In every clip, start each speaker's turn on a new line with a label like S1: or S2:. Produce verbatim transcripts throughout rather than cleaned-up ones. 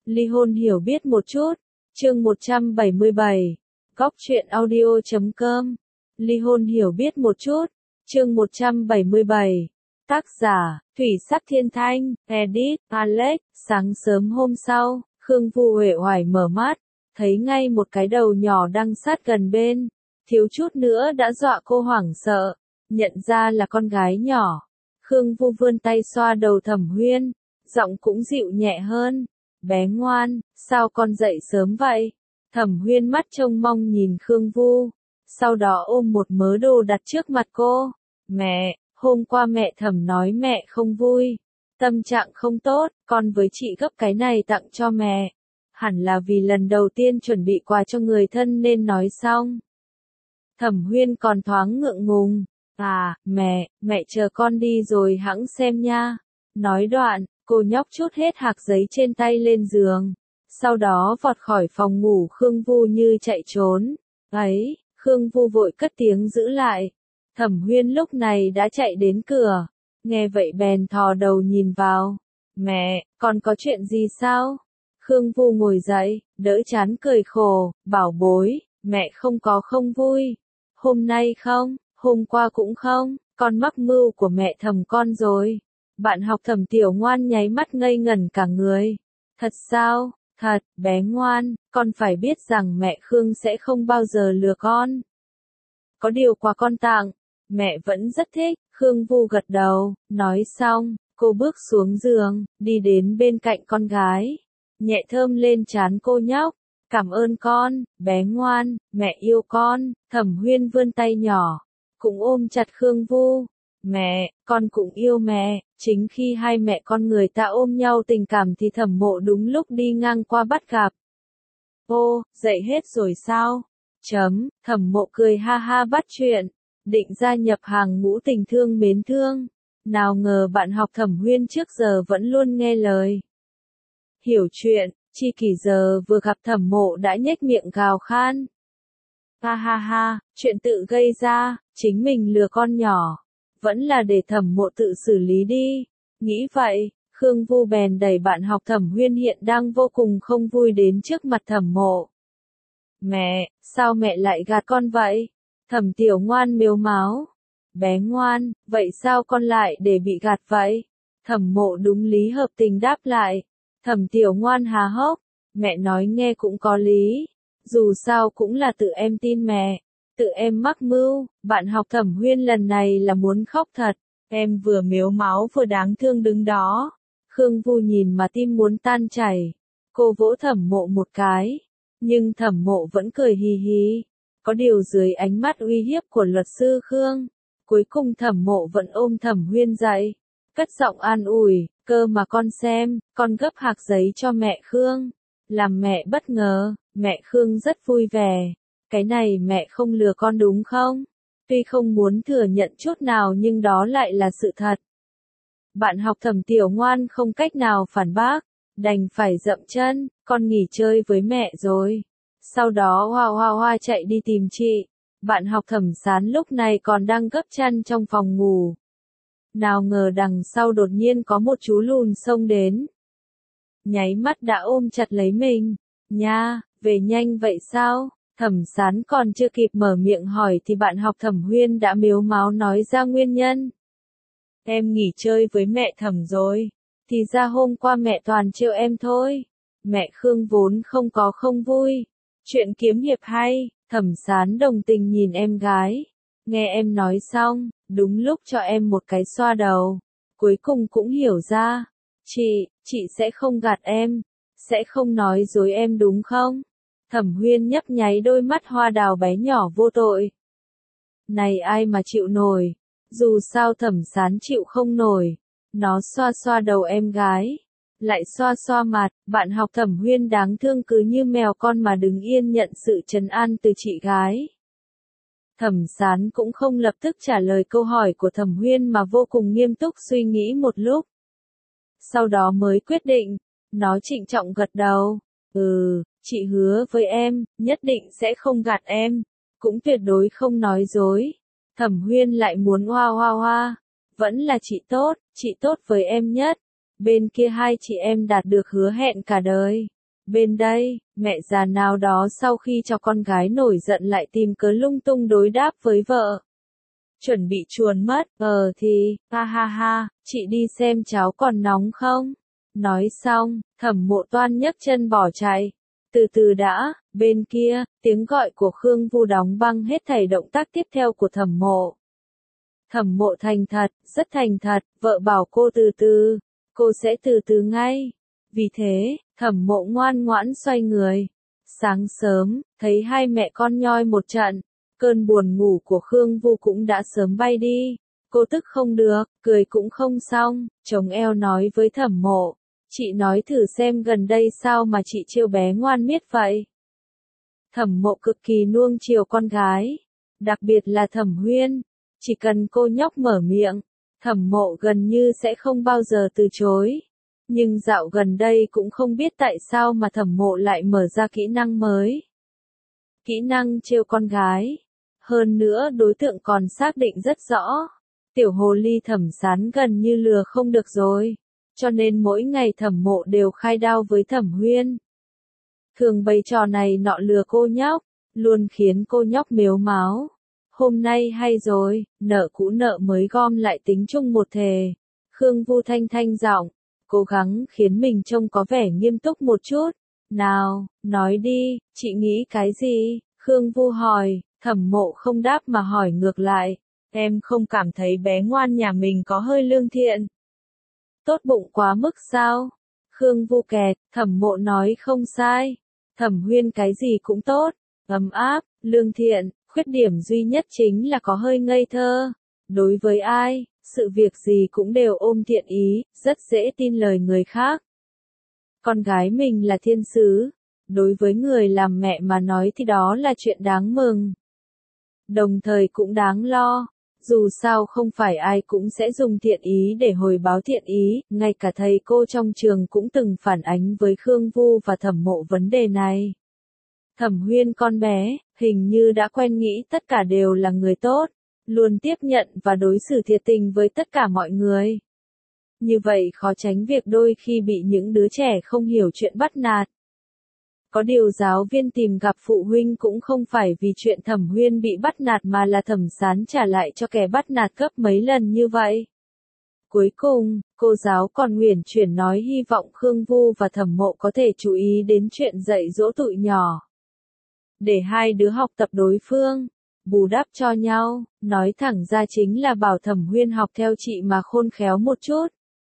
S1: Ly hôn hiểu biết một chút. Chương một trăm bảy mươi bảy. Góc truyện audio chấm com. Ly hôn hiểu biết một chút. Chương một trăm bảy mươi bảy. Tác giả, Thủy Sắc Thiên Thanh, edit, Alex. Sáng sớm hôm sau, Khương Vu uể oải mở mắt, thấy ngay một cái đầu nhỏ đang sát gần bên, thiếu chút nữa đã dọa cô hoảng sợ, nhận ra là con gái nhỏ. Khương Vu vươn tay xoa đầu Thẩm Huyên, giọng cũng dịu nhẹ hơn. Bé ngoan, sao con dậy sớm vậy? Thẩm Huyên mắt trông mong nhìn Khương Vu, sau đó ôm một mớ đồ đặt trước mặt cô. Mẹ, hôm qua mẹ Thẩm nói mẹ không vui, tâm trạng không tốt, con với chị gấp cái này tặng cho mẹ. Hẳn là vì lần đầu tiên chuẩn bị quà cho người thân nên nói xong. Thẩm Huyên còn thoáng ngượng ngùng. À, mẹ, mẹ chờ con đi rồi hẵng xem nha. Nói đoạn, cô nhóc trút hết hạc giấy trên tay lên giường. Sau đó vọt khỏi phòng ngủ Khương Vu như chạy trốn. Ấy, Khương Vu vội cất tiếng giữ lại. Thẩm Huyên lúc này đã chạy đến cửa. Nghe vậy bèn thò đầu nhìn vào. Mẹ, con có chuyện gì sao? Khương Vu ngồi dậy, đỡ chán cười khổ, bảo bối, mẹ không có không vui. Hôm nay không, hôm qua cũng không, con mắc mưu của mẹ Thẩm con rồi. Bạn học Thẩm Tiểu Ngoan nháy mắt ngây ngẩn cả người. Thật sao? Thật, bé ngoan, con phải biết rằng mẹ Khương sẽ không bao giờ lừa con. Có điều quà con tặng, mẹ vẫn rất thích. Khương Vu gật đầu, nói xong, cô bước xuống giường, đi đến bên cạnh con gái, nhẹ thơm lên trán cô nhóc. Cảm ơn con, bé ngoan, mẹ yêu con. Thẩm Huyên vươn tay nhỏ, cũng ôm chặt Khương Vu. Mẹ, con cũng yêu mẹ. Chính khi hai mẹ con người ta ôm nhau tình cảm thì Thẩm Mộ đúng lúc đi ngang qua bắt gặp. Ô, dậy hết rồi sao? Chấm, Thẩm Mộ cười ha ha bắt chuyện, định gia nhập hàng ngũ tình thương mến thương. Nào ngờ bạn học Thẩm Huyên trước giờ vẫn luôn nghe lời. Hiểu chuyện, chi kỷ giờ vừa gặp Thẩm Mộ đã nhếch miệng gào khan. Ha ha ha, chuyện tự gây ra, chính mình lừa con nhỏ. Vẫn là để Thẩm Mộ tự xử lý đi. Nghĩ vậy, Khương Vu bèn đẩy bạn học Thẩm Huyên hiện đang vô cùng không vui đến trước mặt Thẩm Mộ. Mẹ, sao mẹ lại gạt con vậy? Thẩm Tiểu Ngoan mếu máo. Bé ngoan, vậy sao con lại để bị gạt vậy? Thẩm Mộ đúng lý hợp tình đáp lại. Thẩm Tiểu Ngoan há hốc. Mẹ nói nghe cũng có lý. Dù sao cũng là tự em tin mẹ. Tự em mắc mưu. Bạn học Thẩm Huyên lần này là muốn khóc thật. Em vừa mếu máo vừa đáng thương đứng đó. Khương Vu nhìn mà tim muốn tan chảy. Cô vỗ Thẩm Mộ một cái. Nhưng Thẩm Mộ vẫn cười hì hì. Có điều dưới ánh mắt uy hiếp của luật sư Khương, cuối cùng Thẩm Mộ vẫn ôm Thẩm Huyên dậy, cất giọng an ủi, cơ mà con xem, con gấp hạc giấy cho mẹ Khương. Làm mẹ bất ngờ, mẹ Khương rất vui vẻ. Cái này mẹ không lừa con đúng không? Tuy không muốn thừa nhận chút nào nhưng đó lại là sự thật. Bạn học Thẩm Tiểu Ngoan không cách nào phản bác, đành phải dậm chân, con nghỉ chơi với mẹ rồi. Sau đó hoa hoa hoa chạy đi tìm chị. Bạn học Thẩm Sán lúc này còn đang gấp chăn trong phòng ngủ. Nào ngờ đằng sau đột nhiên có một chú lùn xông đến. Nháy mắt đã ôm chặt lấy mình. Nha, về nhanh vậy sao? Thẩm Sán còn chưa kịp mở miệng hỏi thì bạn học Thẩm Huyên đã mếu máo nói ra nguyên nhân. Em nghỉ chơi với mẹ Thẩm rồi. Thì ra hôm qua mẹ toàn trêu em thôi. Mẹ Khương vốn không có không vui. Chuyện kiếm hiệp hay. Thẩm Sán đồng tình nhìn em gái. Nghe em nói xong, đúng lúc cho em một cái xoa đầu. Cuối cùng cũng hiểu ra. Chị, chị sẽ không gạt em. Sẽ không nói dối em đúng không? Thẩm Huyên nhấp nháy đôi mắt hoa đào bé nhỏ vô tội. Này ai mà chịu nổi. Dù sao Thẩm Sán chịu không nổi. Nó xoa xoa đầu em gái. Lại xoa xoa mặt, bạn học Thẩm Huyên đáng thương cứ như mèo con mà đứng yên nhận sự trấn an từ chị gái. Thẩm Sán cũng không lập tức trả lời câu hỏi của Thẩm Huyên mà vô cùng nghiêm túc suy nghĩ một lúc. Sau đó mới quyết định, nó trịnh trọng gật đầu. Ừ, chị hứa với em, nhất định sẽ không gạt em, cũng tuyệt đối không nói dối. Thẩm Huyên lại muốn hoa hoa hoa. Vẫn là chị tốt, chị tốt với em nhất. Bên kia hai chị em đạt được hứa hẹn cả đời. Bên đây, mẹ già nào đó sau khi cho con gái nổi giận lại tìm cớ lung tung đối đáp với vợ. Chuẩn bị chuồn mất, ờ thì, ha ha ha, chị đi xem cháo còn nóng không? Nói xong, Thẩm Mộ toan nhấc chân bỏ chạy. Từ từ đã, bên kia, tiếng gọi của Khương Vu đóng băng hết thảy động tác tiếp theo của Thẩm Mộ. Thẩm Mộ thành thật, rất thành thật, vợ bảo cô từ từ, cô sẽ từ từ ngay. Vì thế, Thẩm Mộ ngoan ngoãn xoay người. Sáng sớm, thấy hai mẹ con nhoi một trận, cơn buồn ngủ của Khương Vu cũng đã sớm bay đi. Cô tức không được, cười cũng không xong, chống eo nói với Thẩm Mộ. Chị nói thử xem gần đây sao mà chị trêu bé ngoan miết vậy. Thẩm Mộ cực kỳ nuông chiều con gái, đặc biệt là Thẩm Huyên. Chỉ cần cô nhóc mở miệng, Thẩm Mộ gần như sẽ không bao giờ từ chối. Nhưng dạo gần đây cũng không biết tại sao mà Thẩm Mộ lại mở ra kỹ năng mới. Kỹ năng trêu con gái. Hơn nữa đối tượng còn xác định rất rõ. Tiểu hồ ly Thẩm Sán gần như lừa không được rồi. Cho nên mỗi ngày Thẩm Mộ đều khai đao với Thẩm Huyên. Thường bày trò này nọ lừa cô nhóc, luôn khiến cô nhóc mếu máo. Hôm nay hay rồi, nợ cũ nợ mới gom lại tính chung một thề. Khương Vu thanh thanh giọng, cố gắng khiến mình trông có vẻ nghiêm túc một chút. Nào, nói đi, chị nghĩ cái gì? Khương Vu hỏi, Thẩm Mộ không đáp mà hỏi ngược lại. Em không cảm thấy bé ngoan nhà mình có hơi lương thiện. Tốt bụng quá mức sao? Khương Vu kẹt, Thẩm Mộ nói không sai. Thẩm Huyên cái gì cũng tốt, ấm áp, lương thiện, khuyết điểm duy nhất chính là có hơi ngây thơ. Đối với ai, sự việc gì cũng đều ôm thiện ý, rất dễ tin lời người khác. Con gái mình là thiên sứ, đối với người làm mẹ mà nói thì đó là chuyện đáng mừng. Đồng thời cũng đáng lo. Dù sao không phải ai cũng sẽ dùng thiện ý để hồi báo thiện ý, ngay cả thầy cô trong trường cũng từng phản ánh với Khương Vu và Thẩm Mộ vấn đề này. Thẩm Huyên con bé, hình như đã quen nghĩ tất cả đều là người tốt, luôn tiếp nhận và đối xử thiệt tình với tất cả mọi người. Như vậy khó tránh việc đôi khi bị những đứa trẻ không hiểu chuyện bắt nạt. Có điều giáo viên tìm gặp phụ huynh cũng không phải vì chuyện Thẩm Huyên bị bắt nạt mà là Thẩm Sán trả lại cho kẻ bắt nạt gấp mấy lần như vậy. Cuối cùng, cô giáo còn uyển chuyển nói hy vọng Khương Vu và Thẩm Mộ có thể chú ý đến chuyện dạy dỗ tụi nhỏ. Để hai đứa học tập đối phương, bù đắp cho nhau, nói thẳng ra chính là bảo Thẩm Huyên học theo chị mà khôn khéo một chút.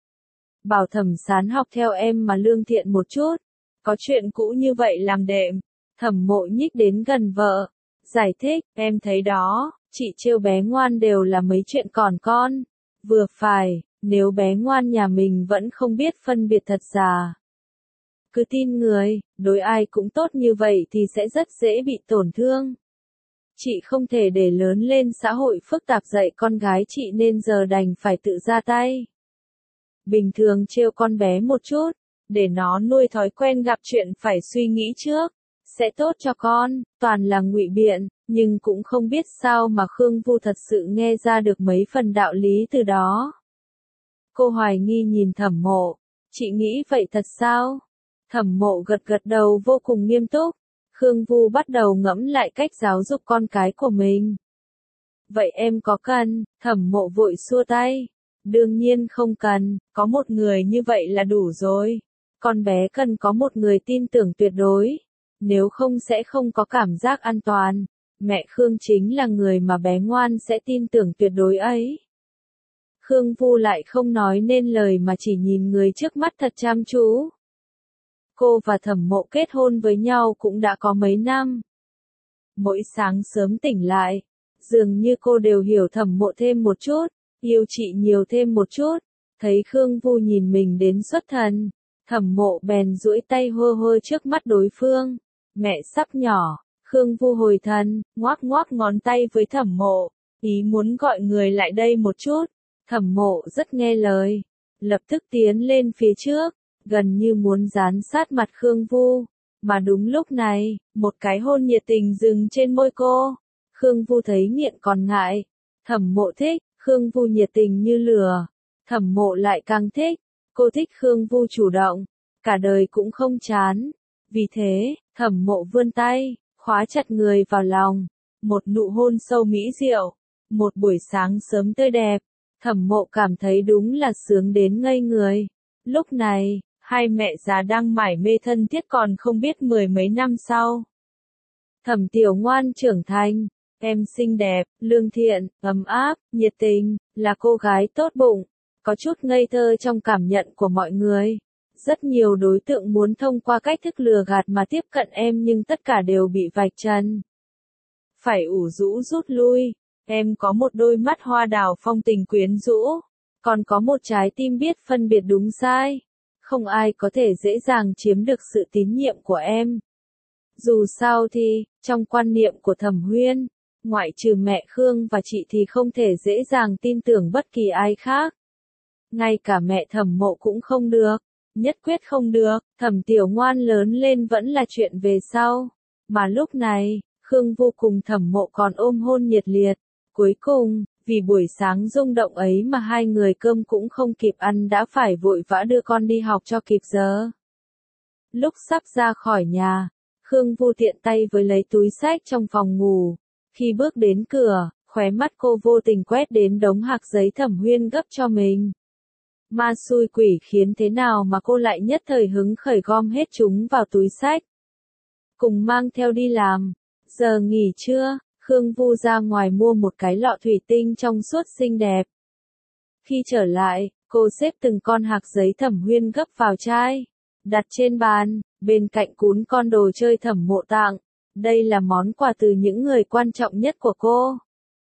S1: Bảo Thẩm Sán học theo em mà lương thiện một chút. Có chuyện cũ như vậy làm đệm. Thẩm Mộ nhích đến gần vợ. Giải thích, em thấy đó, chị trêu bé ngoan đều là mấy chuyện còn con. Vừa phải, nếu bé ngoan nhà mình vẫn không biết phân biệt thật giả. Cứ tin người, đối ai cũng tốt như vậy thì sẽ rất dễ bị tổn thương. Chị không thể để lớn lên xã hội phức tạp dạy con gái chị nên giờ đành phải tự ra tay. Bình thường trêu con bé một chút. Để nó nuôi thói quen gặp chuyện phải suy nghĩ trước, sẽ tốt cho con, toàn là ngụy biện, nhưng cũng không biết sao mà Khương Vu thật sự nghe ra được mấy phần đạo lý từ đó. Cô hoài nghi nhìn Thẩm Mộ, chị nghĩ vậy thật sao? Thẩm Mộ gật gật đầu vô cùng nghiêm túc, Khương Vu bắt đầu ngẫm lại cách giáo dục con cái của mình. Vậy em có cần? Thẩm Mộ vội xua tay. Đương nhiên không cần, có một người như vậy là đủ rồi. Con bé cần có một người tin tưởng tuyệt đối, nếu không sẽ không có cảm giác an toàn. Mẹ Khương chính là người mà bé ngoan sẽ tin tưởng tuyệt đối ấy. Khương Vu lại không nói nên lời mà chỉ nhìn người trước mắt thật chăm chú. Cô và Thẩm Mộ kết hôn với nhau cũng đã có mấy năm. Mỗi sáng sớm tỉnh lại, dường như cô đều hiểu Thẩm Mộ thêm một chút, yêu chị nhiều thêm một chút. Thấy Khương Vu nhìn mình đến xuất thần, Thẩm Mộ bèn duỗi tay hơ hơ trước mắt đối phương. Mẹ sắp nhỏ, Khương Vu hồi thần, ngoác ngoác ngón tay với Thẩm Mộ, ý muốn gọi người lại đây một chút. Thẩm Mộ rất nghe lời, lập tức tiến lên phía trước, gần như muốn dán sát mặt Khương Vu. Mà đúng lúc này, một cái hôn nhiệt tình dừng trên môi cô. Khương Vu thấy nghiện còn ngại. Thẩm Mộ thích, Khương Vu nhiệt tình như lửa. Thẩm Mộ lại càng thích. Cô thích Khương Vu chủ động, cả đời cũng không chán. Vì thế, Thẩm Mộ vươn tay, khóa chặt người vào lòng. Một nụ hôn sâu mỹ diệu. Một buổi sáng sớm tươi đẹp. Thẩm Mộ cảm thấy đúng là sướng đến ngây người. Lúc này, hai mẹ già đang mải mê thân thiết còn không biết mười mấy năm sau. Thẩm Tiểu Ngoan trưởng thành, em xinh đẹp, lương thiện, ấm áp, nhiệt tình, là cô gái tốt bụng, có chút ngây thơ trong cảm nhận của mọi người. Rất nhiều đối tượng muốn thông qua cách thức lừa gạt mà tiếp cận em nhưng tất cả đều bị vạch trần. Phải ủ rũ rút lui, em có một đôi mắt hoa đào phong tình quyến rũ, còn có một trái tim biết phân biệt đúng sai. Không ai có thể dễ dàng chiếm được sự tín nhiệm của em. Dù sao thì, trong quan niệm của Thẩm Huyên, ngoại trừ mẹ Khương và chị thì không thể dễ dàng tin tưởng bất kỳ ai khác. Ngay cả mẹ Thẩm Mộ cũng không được, nhất quyết không được, Thẩm Tiểu Ngoan lớn lên vẫn là chuyện về sau. Mà lúc này, Khương vô cùng Thẩm Mộ còn ôm hôn nhiệt liệt. Cuối cùng, vì buổi sáng rung động ấy mà hai người cơm cũng không kịp ăn đã phải vội vã đưa con đi học cho kịp giờ. Lúc sắp ra khỏi nhà, Khương Vu tiện tay với lấy túi xách trong phòng ngủ. Khi bước đến cửa, khóe mắt cô vô tình quét đến đống hạc giấy Thẩm Huyên gấp cho mình. Ma xui quỷ khiến thế nào mà cô lại nhất thời hứng khởi gom hết chúng vào túi xách. Cùng mang theo đi làm. Giờ nghỉ trưa, Khương Vu ra ngoài mua một cái lọ thủy tinh trong suốt xinh đẹp. Khi trở lại, cô xếp từng con hạc giấy Thẩm Huyên gấp vào chai, đặt trên bàn, bên cạnh cún con đồ chơi Thẩm Mộ tặng. Đây là món quà từ những người quan trọng nhất của cô.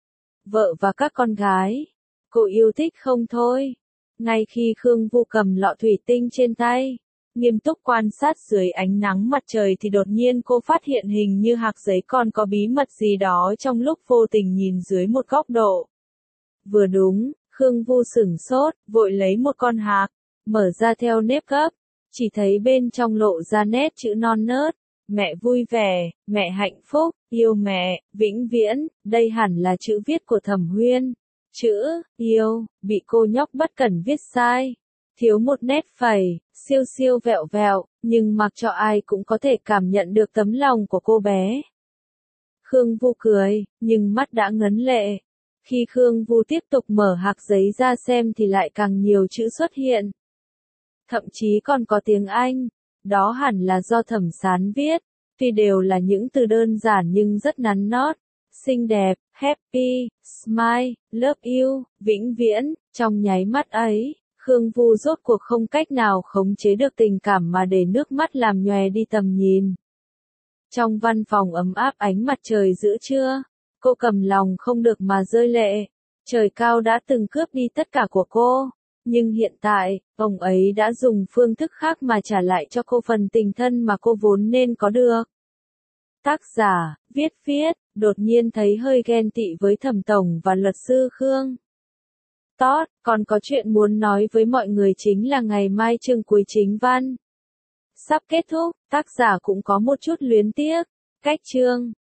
S1: Vợ và các con gái. Cô yêu thích không thôi. Ngay khi Khương Vu cầm lọ thủy tinh trên tay, nghiêm túc quan sát dưới ánh nắng mặt trời thì đột nhiên cô phát hiện hình như hạc giấy còn có bí mật gì đó trong lúc vô tình nhìn dưới một góc độ. Vừa đúng, Khương Vu sửng sốt, vội lấy một con hạc, mở ra theo nếp gấp, chỉ thấy bên trong lộ ra nét chữ non nớt. Mẹ vui vẻ, mẹ hạnh phúc, yêu mẹ, vĩnh viễn, đây hẳn là chữ viết của Thẩm Huyên. Chữ, yêu, bị cô nhóc bất cẩn viết sai. Thiếu một nét phẩy, siêu siêu vẹo vẹo, nhưng mặc cho ai cũng có thể cảm nhận được tấm lòng của cô bé. Khương Vu cười, nhưng mắt đã ngấn lệ. Khi Khương Vu tiếp tục mở hạc giấy ra xem thì lại càng nhiều chữ xuất hiện. Thậm chí còn có tiếng Anh. Đó hẳn là do Thẩm Sán viết, tuy đều là những từ đơn giản nhưng rất nắn nót. Xinh đẹp, happy, smile, love you, vĩnh viễn. Trong nháy mắt ấy, Khương Vu rốt cuộc không cách nào khống chế được tình cảm mà để nước mắt làm nhòe đi tầm nhìn. Trong văn phòng ấm áp ánh mặt trời giữa trưa, cô cầm lòng không được mà rơi lệ. Trời cao đã từng cướp đi tất cả của cô. Nhưng hiện tại, ông ấy đã dùng phương thức khác mà trả lại cho cô phần tình thân mà cô vốn nên có được. Tác giả, viết viết, đột nhiên thấy hơi ghen tị với Thẩm Tổng và luật sư Khương. Tốt, còn có chuyện muốn nói với mọi người chính là ngày mai chương cuối chính văn sắp kết thúc, tác giả cũng có một chút luyến tiếc. Cách chương